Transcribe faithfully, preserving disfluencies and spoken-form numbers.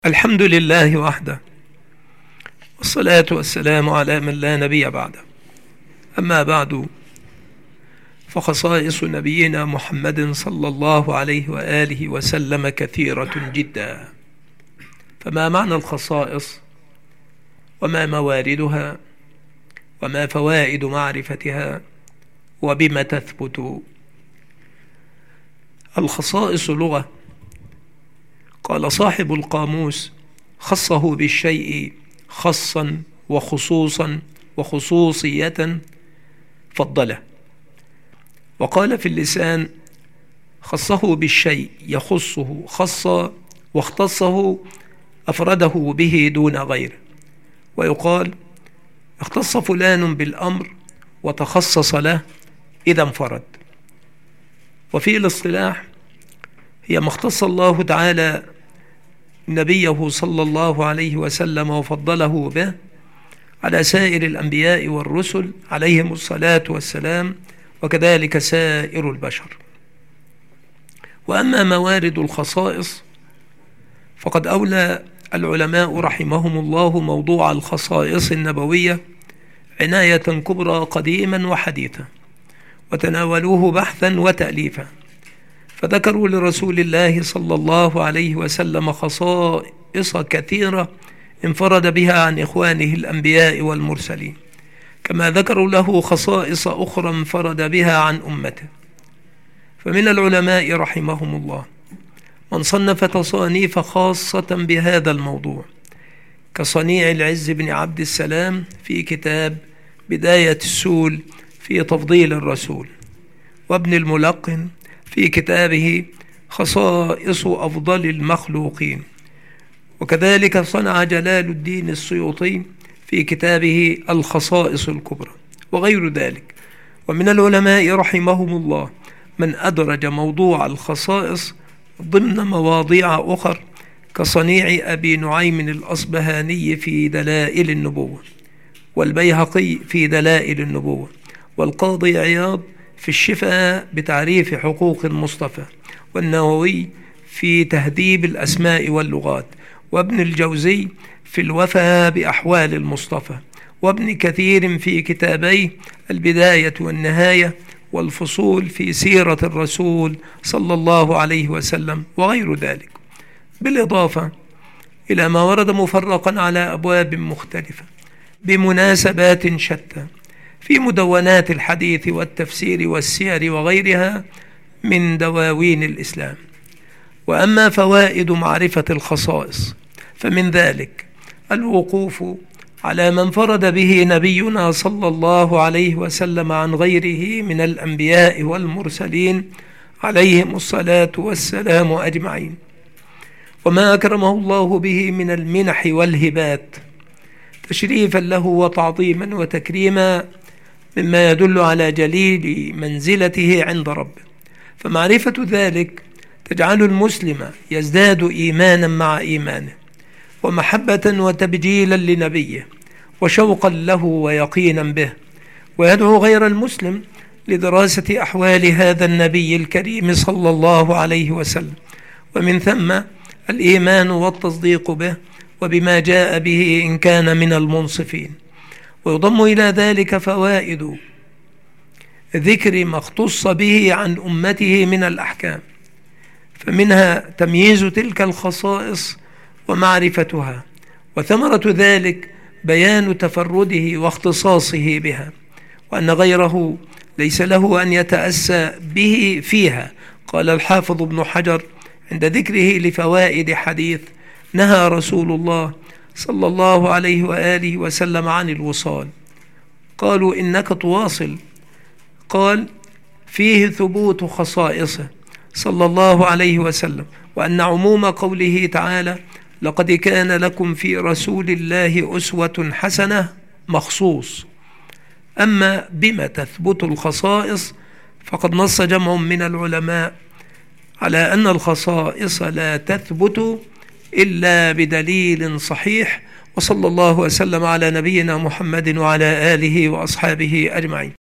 الحمد لله وحده، والصلاة والسلام على من لا نبي بعده. أما بعد، فخصائص نبينا محمد صلى الله عليه وآله وسلم كثيرة جدا. فما معنى الخصائص؟ وما مواردها؟ وما فوائد معرفتها؟ وبما تثبت؟ الخصائص لغة. قال صاحب القاموس: خصه بالشيء خصا وخصوصا وخصوصية فضله. وقال في اللسان: خصه بالشيء يخصه خصا، واختصه أفرده به دون غيره. ويقال: اختص فلان بالأمر وتخصص له إذا انفرد. وفي الاصطلاح هي ما اختص الله تعالى نبيه صلى الله عليه وسلم وفضله به على سائر الأنبياء والرسل عليهم الصلاة والسلام، وكذلك سائر البشر. وأما موارد الخصائص فقد أولى العلماء رحمهم الله موضوع الخصائص النبوية عناية كبرى قديما وحديثا، وتناولوه بحثا وتأليفا، فذكروا لرسول الله صلى الله عليه وسلم خصائص كثيرة انفرد بها عن إخوانه الأنبياء والمرسلين، كما ذكروا له خصائص أخرى انفرد بها عن أمته. فمن العلماء رحمهم الله من صنف تصانيف خاصة بهذا الموضوع، كصنيع العز بن عبد السلام في كتاب بداية السول في تفضيل الرسول، وابن الملقن في كتابه خصائص أفضل المخلوقين، وكذلك صنع جلال الدين السيوطي في كتابه الخصائص الكبرى، وغير ذلك. ومن العلماء رحمهم الله من أدرج موضوع الخصائص ضمن مواضيع أخر، كصنيع أبي نعيم الأصبهاني في دلائل النبوة، والبيهقي في دلائل النبوة، والقاضي عياض في الشفاء بتعريف حقوق المصطفى، والنووي في تهذيب الأسماء واللغات، وابن الجوزي في الوفاء بأحوال المصطفى، وابن كثير في كتابيه البداية والنهاية، والفصول في سيرة الرسول صلى الله عليه وسلم، وغير ذلك، بالإضافة إلى ما ورد مفرقا على أبواب مختلفة بمناسبات شتى في مدونات الحديث والتفسير والسير وغيرها من دواوين الإسلام. وأما فوائد معرفة الخصائص فمن ذلك الوقوف على ما انفرد به نبينا صلى الله عليه وسلم عن غيره من الأنبياء والمرسلين عليهم الصلاة والسلام أجمعين، وما أكرمه الله به من المنح والهبات تشريفا له وتعظيما وتكريما، مما يدل على جليل منزلته عند ربه. فمعرفة ذلك تجعل المسلم يزداد إيمانا مع إيمانه، ومحبة وتبجيلا لنبيه، وشوقا له ويقينا به، ويدعو غير المسلم لدراسة أحوال هذا النبي الكريم صلى الله عليه وسلم، ومن ثم الإيمان والتصديق به وبما جاء به إن كان من المنصفين. ويضم إلى ذلك فوائد ذكر ما اختص به عن أمته من الأحكام، فمنها تمييز تلك الخصائص ومعرفتها، وثمرة ذلك بيان تفرده واختصاصه بها، وأن غيره ليس له أن يتأسى به فيها. قال الحافظ ابن حجر عند ذكره لفوائد حديث نهى رسول الله صلى الله عليه وآله وسلم عن الوصال، قالوا: إنك تواصل؟ قال: فيه ثبوت خصائصه صلى الله عليه وسلم، وأن عموم قوله تعالى: لقد كان لكم في رسول الله أسوة حسنة مخصوص. أما بما تثبت الخصائص فقد نص جمع من العلماء على أن الخصائص لا تثبت إلا بدليل صحيح. وصلى الله وسلم على نبينا محمد وعلى آله وأصحابه أجمعين.